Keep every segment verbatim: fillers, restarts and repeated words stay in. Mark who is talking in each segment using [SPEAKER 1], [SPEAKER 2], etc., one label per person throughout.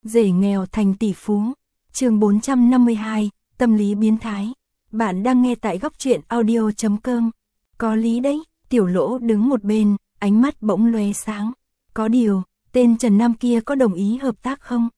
[SPEAKER 1] Rể nghèo thành tỷ phú. Chương bốn trăm năm mươi hai, tâm lý biến thái. Bạn đang nghe tại góc truyện audio chấm com. Có lý đấy, Tiểu Lỗ đứng một bên, ánh mắt bỗng lóe sáng. Có điều, tên Trần Nam kia có đồng ý hợp tác không?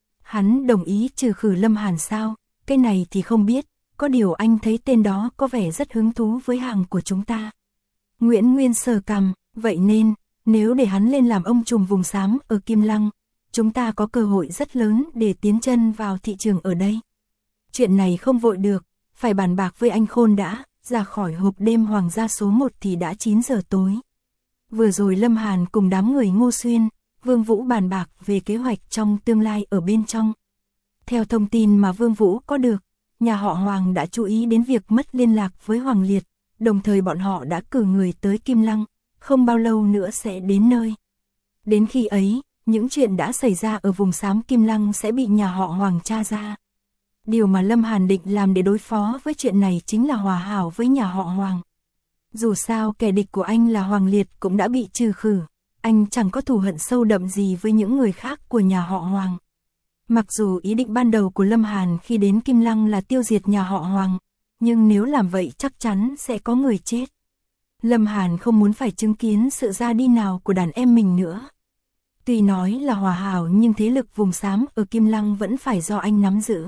[SPEAKER 1] Hắn đồng ý trừ khử Lâm Hàn sao? Cái này thì không biết, có điều anh thấy tên đó có vẻ rất hứng thú với hàng của chúng ta. Nguyễn Nguyên sờ cằm, vậy nên, nếu để hắn lên làm ông trùm vùng xám ở Kim Lăng, chúng ta có cơ hội rất lớn để tiến chân vào thị trường ở đây. Chuyện này không vội được, phải bàn bạc với anh Khôn đã, ra khỏi hộp đêm hoàng gia số một thì đã chín giờ tối. Vừa rồi Lâm Hàn cùng đám người Ngô Xuyên, Vương Vũ bàn bạc về kế hoạch trong tương lai ở bên trong. Theo thông tin mà Vương Vũ có được, nhà họ Hoàng đã chú ý đến việc mất liên lạc với Hoàng Liệt, đồng thời bọn họ đã cử người tới Kim Lăng, không bao lâu nữa sẽ đến nơi. Đến khi ấy, những chuyện đã xảy ra ở vùng xám Kim Lăng sẽ bị nhà họ Hoàng tra ra. Điều mà Lâm Hàn định làm để đối phó với chuyện này chính là hòa hảo với nhà họ Hoàng. Dù sao kẻ địch của anh là Hoàng Liệt cũng đã bị trừ khử, anh chẳng có thù hận sâu đậm gì với những người khác của nhà họ Hoàng. Mặc dù ý định ban đầu của Lâm Hàn khi đến Kim Lăng là tiêu diệt nhà họ Hoàng, nhưng nếu làm vậy chắc chắn sẽ có người chết. Lâm Hàn không muốn phải chứng kiến sự ra đi nào của đàn em mình nữa. Tuy nói là hòa hảo nhưng thế lực vùng xám ở Kim Lăng vẫn phải do anh nắm giữ.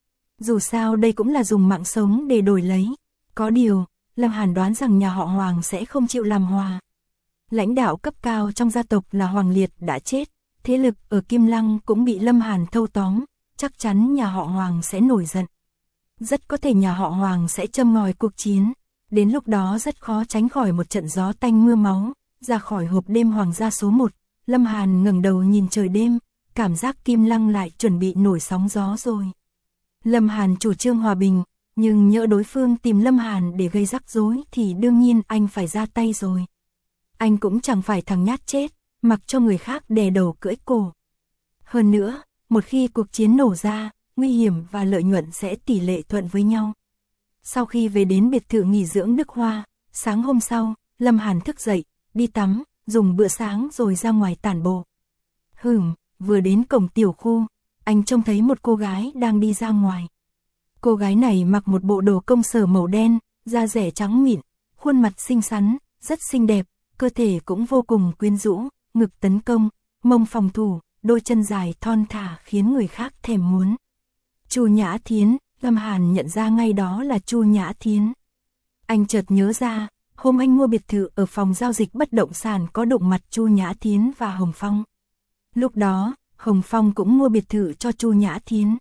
[SPEAKER 1] Dù sao đây cũng là dùng mạng sống để đổi lấy. Có điều, Lâm Hàn đoán rằng nhà họ Hoàng sẽ không chịu làm hòa. Lãnh đạo cấp cao trong gia tộc là Hoàng Liệt đã chết, thế lực ở Kim Lăng cũng bị Lâm Hàn thâu tóm, chắc chắn nhà họ Hoàng sẽ nổi giận. Rất có thể nhà họ Hoàng sẽ châm ngòi cuộc chiến, đến lúc đó rất khó tránh khỏi một trận gió tanh mưa máu. Ra khỏi hộp đêm hoàng gia số một, Lâm Hàn ngẩng đầu nhìn trời đêm, cảm giác Kim Lăng lại chuẩn bị nổi sóng gió rồi. Lâm Hàn chủ trương hòa bình, nhưng nhỡ đối phương tìm Lâm Hàn để gây rắc rối thì đương nhiên anh phải ra tay rồi. Anh cũng chẳng phải thằng nhát chết, mặc cho người khác đè đầu cưỡi cổ. Hơn nữa, một khi cuộc chiến nổ ra, nguy hiểm và lợi nhuận sẽ tỷ lệ thuận với nhau. Sau khi về đến biệt thự nghỉ dưỡng Đức Hoa, sáng hôm sau, Lâm Hàn thức dậy, đi tắm, dùng bữa sáng rồi ra ngoài tản bộ. Hửm, vừa đến cổng tiểu khu, anh trông thấy một cô gái đang đi ra ngoài. Cô gái này mặc một bộ đồ công sở màu đen, da dẻ trắng mịn, khuôn mặt xinh xắn, rất xinh đẹp, cơ thể cũng vô cùng quyến rũ, ngực tấn công, mông phòng thủ, đôi chân dài thon thả khiến người khác thèm muốn. Chu Nhã Thiến, Lâm Hàn nhận ra ngay đó là Chu Nhã Thiến. Anh chợt nhớ ra, hôm anh mua biệt thự ở phòng giao dịch bất động sản có đụng mặt Chu Nhã Thiến và Hồng Phong. Lúc đó, Hồng Phong cũng mua biệt thự cho Chu Nhã Thiến.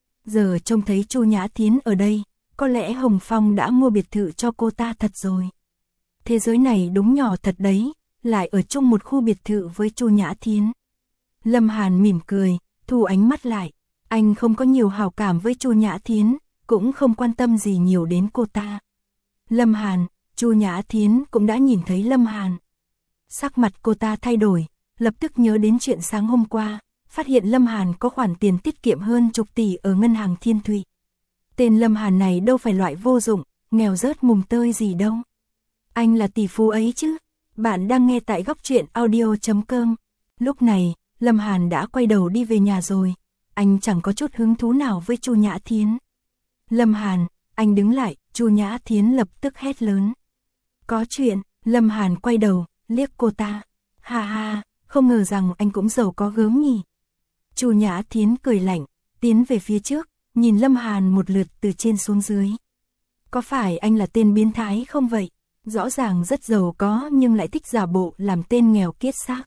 [SPEAKER 1] Giờ trông thấy Chu Nhã Thiến ở đây, có lẽ Hồng Phong đã mua biệt thự cho cô ta thật rồi. Thế giới này đúng nhỏ thật đấy, lại ở chung một khu biệt thự với Chu Nhã Thiến. Lâm Hàn mỉm cười, thu ánh mắt lại. Anh không có nhiều hảo cảm với Chu Nhã Thiến, cũng không quan tâm gì nhiều đến cô ta. Lâm Hàn, Chu Nhã Thiến cũng đã nhìn thấy Lâm Hàn. Sắc mặt cô ta thay đổi, lập tức nhớ đến chuyện sáng hôm qua, phát hiện Lâm Hàn có khoản tiền tiết kiệm hơn chục tỷ ở ngân hàng Thiên Thụy. Tên Lâm Hàn này đâu phải loại vô dụng, nghèo rớt mùng tơi gì đâu. Anh là tỷ phú ấy chứ. Bạn đang nghe tại góc truyện audio chấm com. Lúc này, Lâm Hàn đã quay đầu đi về nhà rồi. Anh chẳng có chút hứng thú nào với Chu Nhã Thiến. Lâm Hàn, anh đứng lại, Chu Nhã Thiến lập tức hét lớn. Có chuyện, Lâm Hàn quay đầu, liếc cô ta. Ha ha, không ngờ rằng anh cũng giàu có gớm nhỉ. Chu Nhã Thiến cười lạnh, tiến về phía trước, nhìn Lâm Hàn một lượt từ trên xuống dưới. Có phải anh là tên biến thái không vậy? Rõ ràng rất giàu có nhưng lại thích giả bộ làm tên nghèo kiết xác.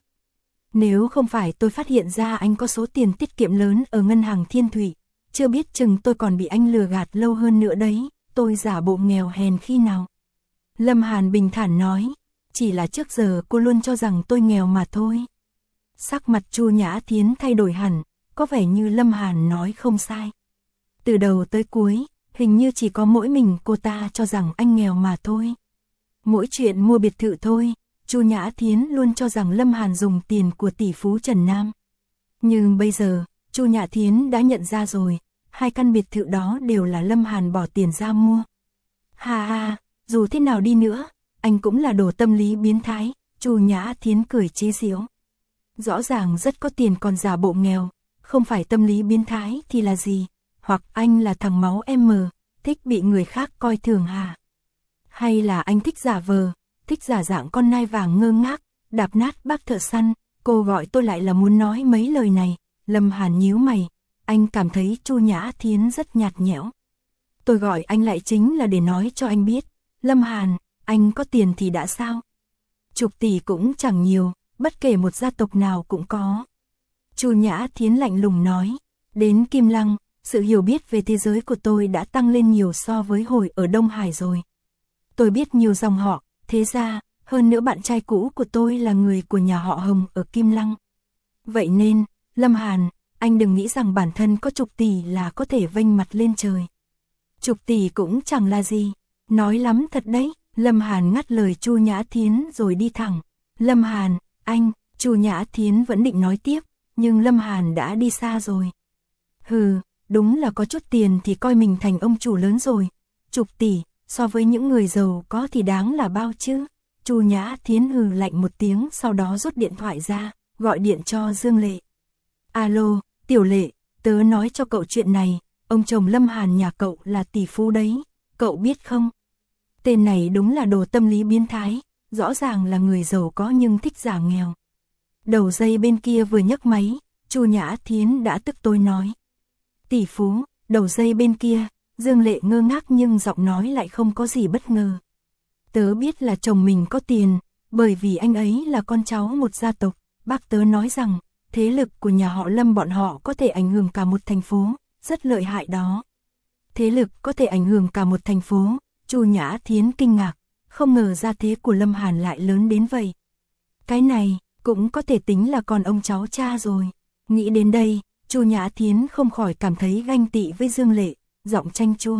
[SPEAKER 1] Nếu không phải tôi phát hiện ra anh có số tiền tiết kiệm lớn ở ngân hàng Thiên Thụy, chưa biết chừng tôi còn bị anh lừa gạt lâu hơn nữa đấy, tôi giả bộ nghèo hèn khi nào. Lâm Hàn bình thản nói, chỉ là trước giờ cô luôn cho rằng tôi nghèo mà thôi. Sắc mặt Chu Nhã Thiến thay đổi hẳn, có vẻ như Lâm Hàn nói không sai. Từ đầu tới cuối, hình như chỉ có mỗi mình cô ta cho rằng anh nghèo mà thôi. Mỗi chuyện mua biệt thự thôi, Chu Nhã Thiến luôn cho rằng Lâm Hàn dùng tiền của tỷ phú Trần Nam. Nhưng bây giờ, Chu Nhã Thiến đã nhận ra rồi, hai căn biệt thự đó đều là Lâm Hàn bỏ tiền ra mua. Ha ha, dù thế nào đi nữa, anh cũng là đồ tâm lý biến thái, Chu Nhã Thiến cười chế giễu. Rõ ràng rất có tiền còn giả bộ nghèo, không phải tâm lý biến thái thì là gì? Hoặc anh là thằng máu M, thích bị người khác coi thường hả? Hay là anh thích giả vờ, thích giả dạng con nai vàng ngơ ngác, đạp nát bác thợ săn? Cô gọi tôi lại là muốn nói mấy lời này. Lâm Hàn nhíu mày, anh cảm thấy Chu Nhã Thiến rất nhạt nhẽo. Tôi gọi anh lại chính là để nói cho anh biết, Lâm Hàn, anh có tiền thì đã sao? Chục tỷ cũng chẳng nhiều, bất kể một gia tộc nào cũng có. Chu Nhã Thiến lạnh lùng nói, đến Kim Lăng, sự hiểu biết về thế giới của tôi đã tăng lên nhiều so với hồi ở Đông Hải rồi. Tôi biết nhiều dòng họ, thế ra, hơn nữa bạn trai cũ của tôi là người của nhà họ Hồng ở Kim Lăng. Vậy nên, Lâm Hàn, anh đừng nghĩ rằng bản thân có chục tỷ là có thể vênh mặt lên trời. Chục tỷ cũng chẳng là gì, nói lắm thật đấy. Lâm Hàn ngắt lời Chu Nhã Thiến rồi đi thẳng. Lâm Hàn, anh, Chu Nhã Thiến vẫn định nói tiếp, nhưng Lâm Hàn đã đi xa rồi. Hừ, đúng là có chút tiền thì coi mình thành ông chủ lớn rồi. Chục tỷ, so với những người giàu có thì đáng là bao chứ. Chu Nhã Thiến hừ lạnh một tiếng, sau đó rút điện thoại ra, gọi điện cho Dương Lệ. Alo, Tiểu Lệ, tớ nói cho cậu chuyện này, ông chồng Lâm Hàn nhà cậu là tỷ phú đấy, cậu biết không? Tên này đúng là đồ tâm lý biến thái, rõ ràng là người giàu có nhưng thích giả nghèo. Đầu dây bên kia vừa nhấc máy, Chu Nhã Thiến đã tức tối nói. Tỷ phú, đầu dây bên kia, Dương Lệ ngơ ngác nhưng giọng nói lại không có gì bất ngờ. Tớ biết là chồng mình có tiền, bởi vì anh ấy là con cháu một gia tộc, bác tớ nói rằng, thế lực của nhà họ Lâm bọn họ có thể ảnh hưởng cả một thành phố, rất lợi hại đó. Thế lực có thể ảnh hưởng cả một thành phố. Chu Nhã Thiến kinh ngạc, không ngờ gia thế của Lâm Hàn lại lớn đến vậy. Cái này, cũng có thể tính là con ông cháu cha rồi. Nghĩ đến đây, Chu Nhã Thiến không khỏi cảm thấy ganh tị với Dương Lệ, giọng chanh chua.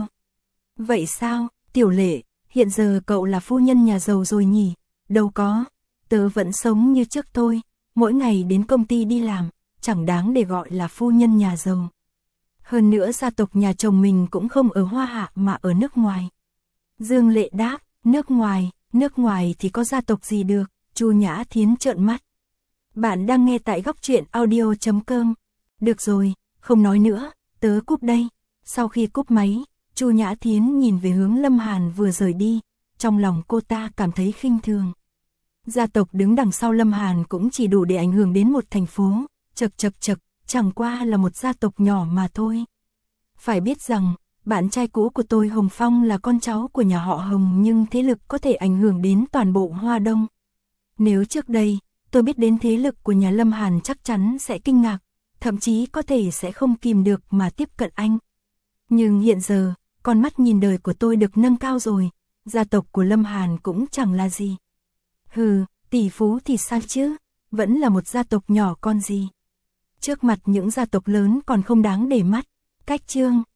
[SPEAKER 1] Vậy sao, Tiểu Lệ, hiện giờ cậu là phu nhân nhà giàu rồi nhỉ? Đâu có, tớ vẫn sống như trước thôi, mỗi ngày đến công ty đi làm, chẳng đáng để gọi là phu nhân nhà giàu. Hơn nữa gia tộc nhà chồng mình cũng không ở Hoa Hạ mà ở nước ngoài. Dương Lệ đáp, nước ngoài, nước ngoài thì có gia tộc gì được? Chu Nhã Thiến trợn mắt. Bạn đang nghe tại góc truyện audio chấm com. Được rồi, không nói nữa, tớ cúp đây. Sau khi cúp máy, Chu Nhã Thiến nhìn về hướng Lâm Hàn vừa rời đi, trong lòng cô ta cảm thấy khinh thường. Gia tộc đứng đằng sau Lâm Hàn cũng chỉ đủ để ảnh hưởng đến một thành phố, chật chật chật, chẳng qua là một gia tộc nhỏ mà thôi. Phải biết rằng, bạn trai cũ của tôi Hồng Phong là con cháu của nhà họ Hồng nhưng thế lực có thể ảnh hưởng đến toàn bộ Hoa Đông. Nếu trước đây, tôi biết đến thế lực của nhà Lâm Hàn chắc chắn sẽ kinh ngạc, thậm chí có thể sẽ không kìm được mà tiếp cận anh. Nhưng hiện giờ, con mắt nhìn đời của tôi được nâng cao rồi, gia tộc của Lâm Hàn cũng chẳng là gì. Hừ, tỷ phú thì sao chứ, vẫn là một gia tộc nhỏ con gì. Trước mặt những gia tộc lớn còn không đáng để mắt. Cách chương